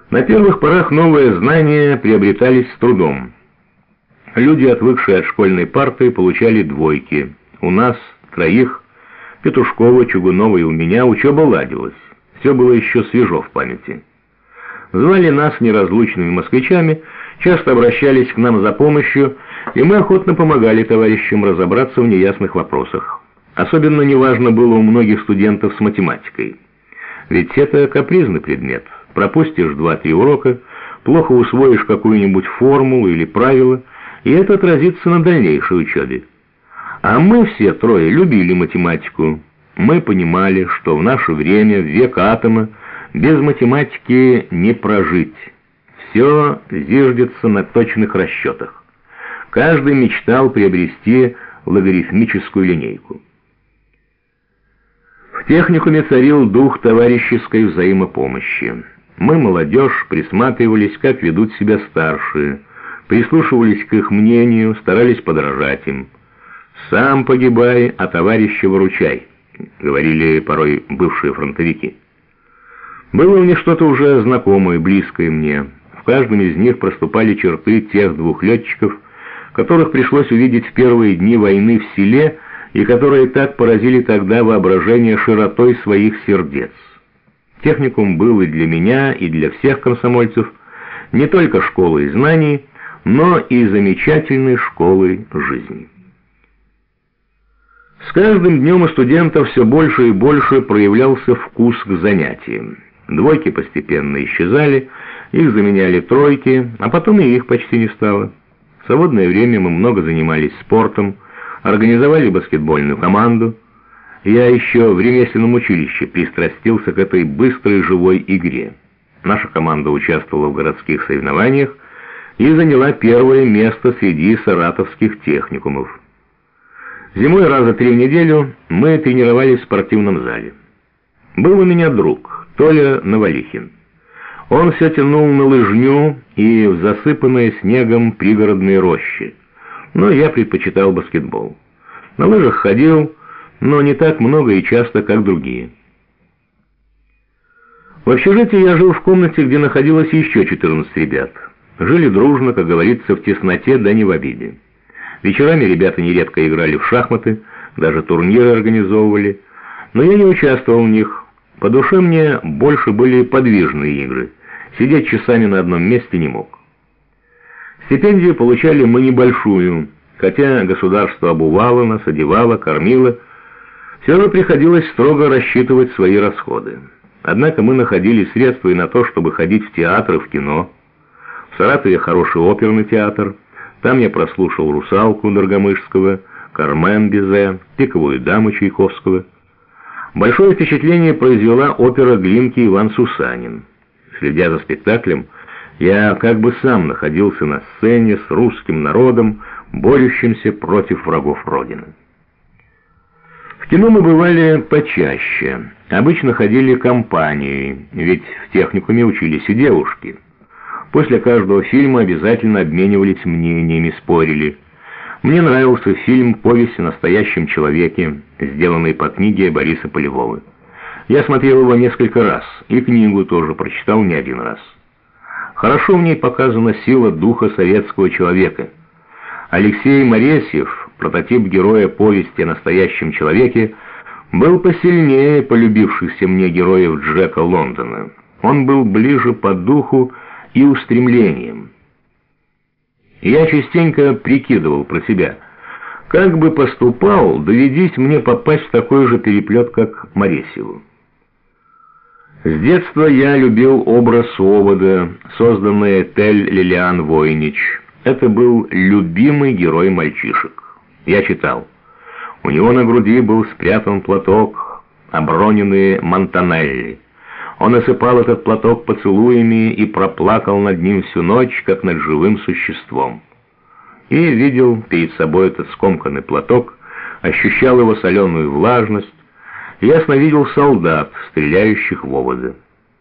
На первых порах новые знания приобретались с трудом. Люди, отвыкшие от школьной парты, получали двойки. У нас, троих, Петушкова, Чугунова и у меня, учеба ладилась. Все было еще свежо в памяти. Звали нас неразлучными москвичами, часто обращались к нам за помощью, и мы охотно помогали товарищам разобраться в неясных вопросах. Особенно неважно было у многих студентов с математикой. Ведь это капризный предмет. Пропустишь 2-3 урока, плохо усвоишь какую-нибудь формулу или правило, и это отразится на дальнейшей учебе. А мы все трое любили математику. Мы понимали, что в наше время, в век атома, без математики не прожить. Все зиждется на точных расчетах. Каждый мечтал приобрести логарифмическую линейку. В техникуме царил дух товарищеской взаимопомощи. Мы, молодежь, присматривались, как ведут себя старшие, прислушивались к их мнению, старались подражать им. «Сам погибай, а товарища выручай», — говорили порой бывшие фронтовики. Было в них что-то уже знакомое, близкое мне. В каждом из них проступали черты тех двух летчиков, которых пришлось увидеть в первые дни войны в селе и которые так поразили тогда воображение широтой своих сердец. Техникум был и для меня, и для всех комсомольцев не только школой знаний, но и замечательной школой жизни. С каждым днем у студентов все больше и больше проявлялся вкус к занятиям. Двойки постепенно исчезали, их заменяли тройки, а потом и их почти не стало. В свободное время мы много занимались спортом, организовали баскетбольную команду. Я еще в ремесленном училище пристрастился к этой быстрой живой игре. Наша команда участвовала в городских соревнованиях и заняла первое место среди саратовских техникумов. Зимой раза 3 в неделю мы тренировались в спортивном зале. Был у меня друг, Толя Новолихин. Он все тянул на лыжню и в засыпанные снегом пригородные рощи, но я предпочитал баскетбол. На лыжах ходил, но не так много и часто, как другие. В общежитии я жил в комнате, где находилось еще 14 ребят. Жили дружно, как говорится, в тесноте, да не в обиде. Вечерами ребята нередко играли в шахматы, даже турниры организовывали, но я не участвовал в них. По душе мне больше были подвижные игры. Сидеть часами на одном месте не мог. Стипендию получали мы небольшую, хотя государство обувало нас, одевало, кормило. Все же приходилось строго рассчитывать свои расходы. Однако мы находили средства и на то, чтобы ходить в театр и в кино. В Саратове хороший оперный театр. Там я прослушал «Русалку» Доргомышского, «Кармен» Бизе, «Пиковую даму» Чайковского. Большое впечатление произвела опера Глинки «Иван Сусанин». Следя за спектаклем, я как бы сам находился на сцене с русским народом, борющимся против врагов Родины. В кино мы бывали почаще. Обычно ходили компанией, ведь в техникуме учились и девушки. После каждого фильма обязательно обменивались мнениями, спорили. Мне нравился фильм «Повесть о настоящем человеке», сделанный по книге Бориса Полевого. Я смотрел его несколько раз, и книгу тоже прочитал не один раз. Хорошо в ней показана сила духа советского человека. Алексей Моресьев, прототип героя «Повести о настоящем человеке», был посильнее полюбившихся мне героев Джека Лондона. Он был ближе по духу и устремлением. Я частенько прикидывал про себя, как бы поступал, доведись мне попасть в такой же переплет, как Моресьеву. С детства я любил образ овода, созданный Этель Лилиан Войнич. Это был любимый герой мальчишек. Я читал. У него на груди был спрятан платок, оброненный Монтанелли. Он осыпал этот платок поцелуями и проплакал над ним всю ночь, как над живым существом. И видел перед собой этот скомканный платок, ощущал его соленую влажность, и ясно видел солдат, стреляющих в овода.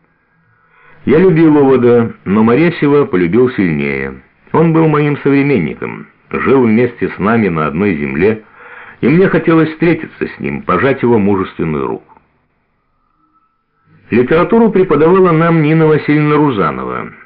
Я любил овода, но Моресьева полюбил сильнее. Он был моим современником, жил вместе с нами на одной земле, и мне хотелось встретиться с ним, пожать его мужественную руку. Литературу преподавала нам Нина Васильевна Рузанова.